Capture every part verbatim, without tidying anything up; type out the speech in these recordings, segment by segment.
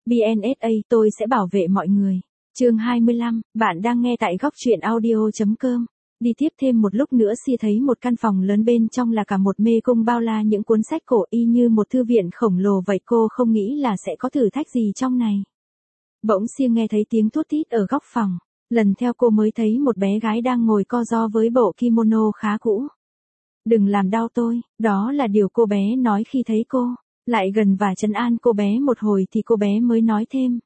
bê en ét a, tôi sẽ bảo vệ mọi người. Chương hai mươi lăm, bạn đang nghe tại góc truyện audio chấm com. Đi tiếp thêm một lúc nữa Sia thấy một căn phòng lớn, bên trong là cả một mê cung bao la những cuốn sách cổ y như một thư viện khổng lồ vậy. Cô không nghĩ là sẽ có thử thách gì trong này. Bỗng Sia nghe thấy tiếng thút thít ở góc phòng. Lần theo cô mới thấy một bé gái đang ngồi co ro với bộ kimono khá cũ. Đừng làm đau tôi, đó là điều cô bé nói khi thấy cô. Lại gần và trấn an cô bé một hồi thì cô bé mới nói thêm.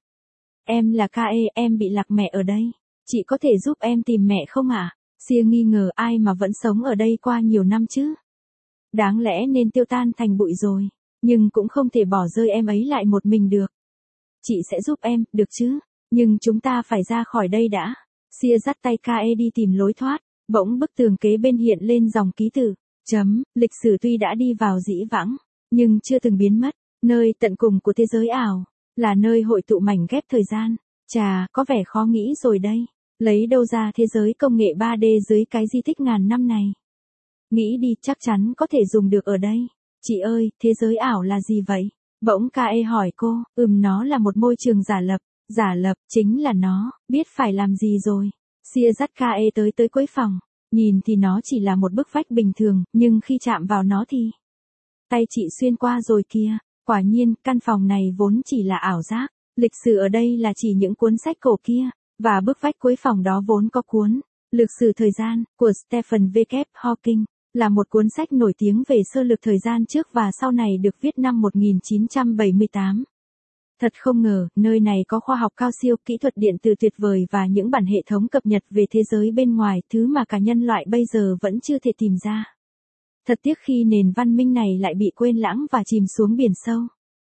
Em là Kae, em bị lạc mẹ ở đây. Chị có thể giúp em tìm mẹ không ạ? À? Sia nghi ngờ ai mà vẫn sống ở đây qua nhiều năm chứ. Đáng lẽ nên tiêu tan thành bụi rồi. Nhưng cũng không thể bỏ rơi em ấy lại một mình được. Chị sẽ giúp em, được chứ? Nhưng chúng ta phải ra khỏi đây đã. Sia dắt tay Kae đi tìm lối thoát. Bỗng bức tường kế bên hiện lên dòng ký tự. Chấm, lịch sử tuy đã đi vào dĩ vãng, nhưng chưa từng biến mất. Nơi tận cùng của thế giới ảo, là nơi hội tụ mảnh ghép thời gian. Chà, có vẻ khó nghĩ rồi đây. Lấy đâu ra thế giới công nghệ ba D dưới cái di tích ngàn năm này? Nghĩ đi, chắc chắn có thể dùng được ở đây. Chị ơi, thế giới ảo là gì vậy? Bỗng Kae hỏi cô. Ừm, nó là một môi trường giả lập. Giả lập, chính là nó. Biết phải làm gì rồi. Sia dắt Kae tới tới cuối phòng. Nhìn thì nó chỉ là một bức vách bình thường, nhưng khi chạm vào nó thì... Tay chị xuyên qua rồi kìa. Quả nhiên, căn phòng này vốn chỉ là ảo giác. Lịch sử ở đây là chỉ những cuốn sách cổ kia. Và bức vách cuối phòng đó vốn có cuốn Lược sử thời gian của Stephen W. Hawking, là một cuốn sách nổi tiếng về sơ lược thời gian trước và sau này, được viết năm một nghìn chín trăm bảy mươi tám. Thật không ngờ, nơi này có khoa học cao siêu, kỹ thuật điện tử tuyệt vời và những bản hệ thống cập nhật về thế giới bên ngoài, thứ mà cả nhân loại bây giờ vẫn chưa thể tìm ra. Thật tiếc khi nền văn minh này lại bị quên lãng và chìm xuống biển sâu.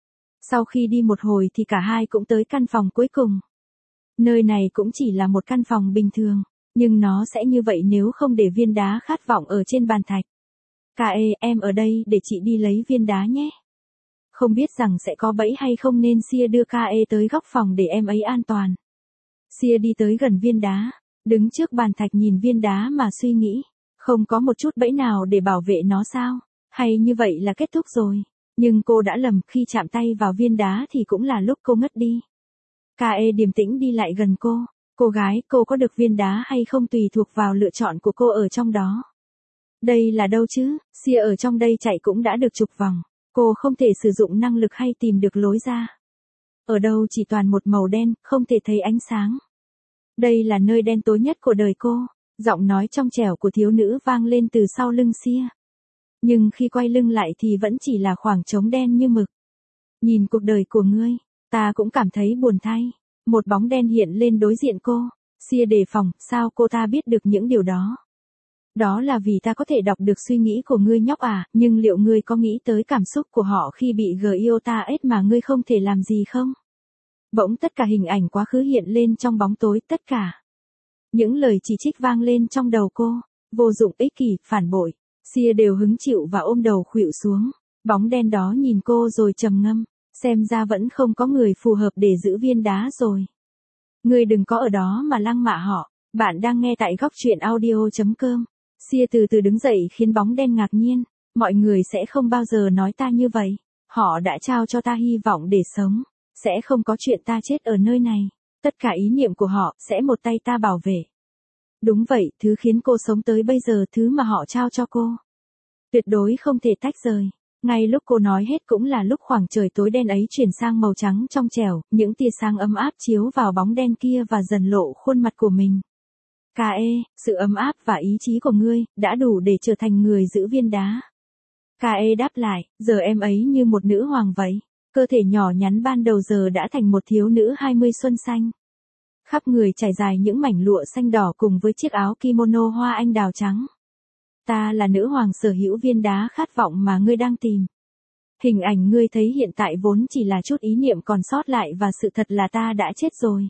Sau khi đi một hồi thì cả hai cũng tới căn phòng cuối cùng. Nơi này cũng chỉ là một căn phòng bình thường, nhưng nó sẽ như vậy nếu không để viên đá khát vọng ở trên bàn thạch. Kae, em ở đây để chị đi lấy viên đá nhé. Không biết rằng sẽ có bẫy hay không nên Sia đưa Kae tới góc phòng để em ấy an toàn. Sia đi tới gần viên đá, đứng trước bàn thạch nhìn viên đá mà suy nghĩ. Không có một chút bẫy nào để bảo vệ nó sao? Hay như vậy là kết thúc rồi? Nhưng cô đã lầm, khi chạm tay vào viên đá thì cũng là lúc cô ngất đi. Kae điềm tĩnh đi lại gần cô. Cô gái, cô có được viên đá hay không tùy thuộc vào lựa chọn của cô ở trong đó. Đây là đâu chứ? Sia ở trong đây chạy cũng đã được chục vòng. Cô không thể sử dụng năng lực hay tìm được lối ra. Ở đâu chỉ toàn một màu đen, không thể thấy ánh sáng. Đây là nơi đen tối nhất của đời cô. Giọng nói trong trẻo của thiếu nữ vang lên từ sau lưng Sia. Nhưng khi quay lưng lại thì vẫn chỉ là khoảng trống đen như mực. Nhìn cuộc đời của ngươi, ta cũng cảm thấy buồn thay. Một bóng đen hiện lên đối diện cô. Sia đề phòng, sao cô ta biết được những điều đó? Đó là vì ta có thể đọc được suy nghĩ của ngươi nhóc à, nhưng liệu ngươi có nghĩ tới cảm xúc của họ khi bị Giota ết mà ngươi không thể làm gì không? Bỗng tất cả hình ảnh quá khứ hiện lên trong bóng tối, tất cả. Những lời chỉ trích vang lên trong đầu cô. Vô dụng, ích kỷ, phản bội. Sia đều hứng chịu và ôm đầu khuỵu xuống. Bóng đen đó nhìn cô rồi trầm ngâm. Xem ra vẫn không có người phù hợp để giữ viên đá rồi. Ngươi đừng có ở đó mà lăng mạ họ. Bạn đang nghe tại góc truyện audio chấm com. Sia từ từ đứng dậy khiến bóng đen ngạc nhiên. Mọi người sẽ không bao giờ nói ta như vậy. Họ đã trao cho ta hy vọng để sống. Sẽ không có chuyện ta chết ở nơi này. Tất cả ý niệm của họ sẽ một tay ta bảo vệ. Đúng vậy, thứ khiến cô sống tới bây giờ, thứ mà họ trao cho cô. Tuyệt đối không thể tách rời. Ngay lúc cô nói hết cũng là lúc khoảng trời tối đen ấy chuyển sang màu trắng trong trẻo, những tia sáng ấm áp chiếu vào bóng đen kia và dần lộ khuôn mặt của mình. Kae, sự ấm áp và ý chí của ngươi đã đủ để trở thành người giữ viên đá. Kae đáp lại, giờ em ấy như một nữ hoàng vậy. Cơ thể nhỏ nhắn ban đầu giờ đã thành một thiếu nữ hai mươi xuân xanh. Khắp người trải dài những mảnh lụa xanh đỏ cùng với chiếc áo kimono hoa anh đào trắng. Ta là nữ hoàng sở hữu viên đá khát vọng mà ngươi đang tìm. Hình ảnh ngươi thấy hiện tại vốn chỉ là chút ý niệm còn sót lại và sự thật là ta đã chết rồi.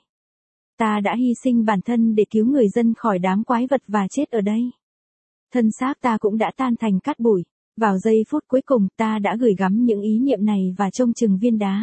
Ta đã hy sinh bản thân để cứu người dân khỏi đám quái vật và chết ở đây. Thân xác ta cũng đã tan thành cát bụi. Vào giây phút cuối cùng ta đã gửi gắm những ý niệm này và trông chừng viên đá.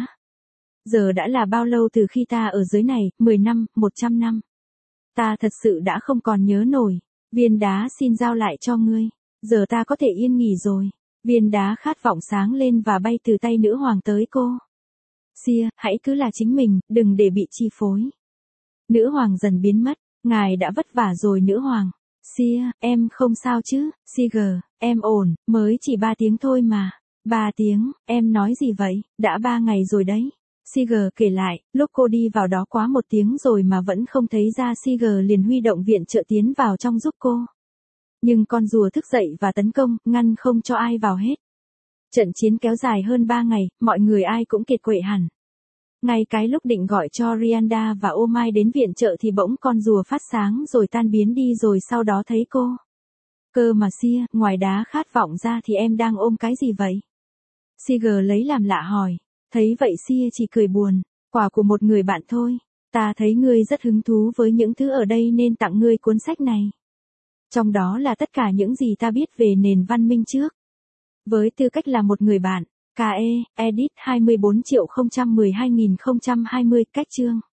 Giờ đã là bao lâu từ khi ta ở dưới này, mười năm, một trăm năm. Ta thật sự đã không còn nhớ nổi. Viên đá xin giao lại cho ngươi. Giờ ta có thể yên nghỉ rồi. Viên đá khát vọng sáng lên và bay từ tay nữ hoàng tới cô. Sia, hãy cứ là chính mình, đừng để bị chi phối. Nữ hoàng dần biến mất. Ngài đã vất vả rồi nữ hoàng. Sia, em không sao chứ? Siger, em ổn, mới chỉ ba tiếng thôi mà. Ba tiếng, em nói gì vậy? Đã ba ngày rồi đấy. Siger kể lại, lúc cô đi vào đó quá một tiếng rồi mà vẫn không thấy ra. Siger liền huy động viện trợ tiến vào trong giúp cô. Nhưng con rùa thức dậy và tấn công, ngăn không cho ai vào hết. Trận chiến kéo dài hơn ba ngày, mọi người ai cũng kiệt quệ hẳn. Ngay cái lúc định gọi cho Rianda và Ô Mai đến viện trợ thì bỗng con rùa phát sáng rồi tan biến đi rồi sau đó thấy cô. Cơ mà Sia, ngoài đá khát vọng ra thì em đang ôm cái gì vậy? Siger lấy làm lạ hỏi. Thấy vậy Sia chỉ cười buồn. Quà của một người bạn thôi. Ta thấy ngươi rất hứng thú với những thứ ở đây nên tặng ngươi cuốn sách này. Trong đó là tất cả những gì ta biết về nền văn minh trước. Với tư cách là một người bạn. ca e, edit hai mươi bốn triệu không trăm mười hai nghìn không trăm hai mươi, cách chương.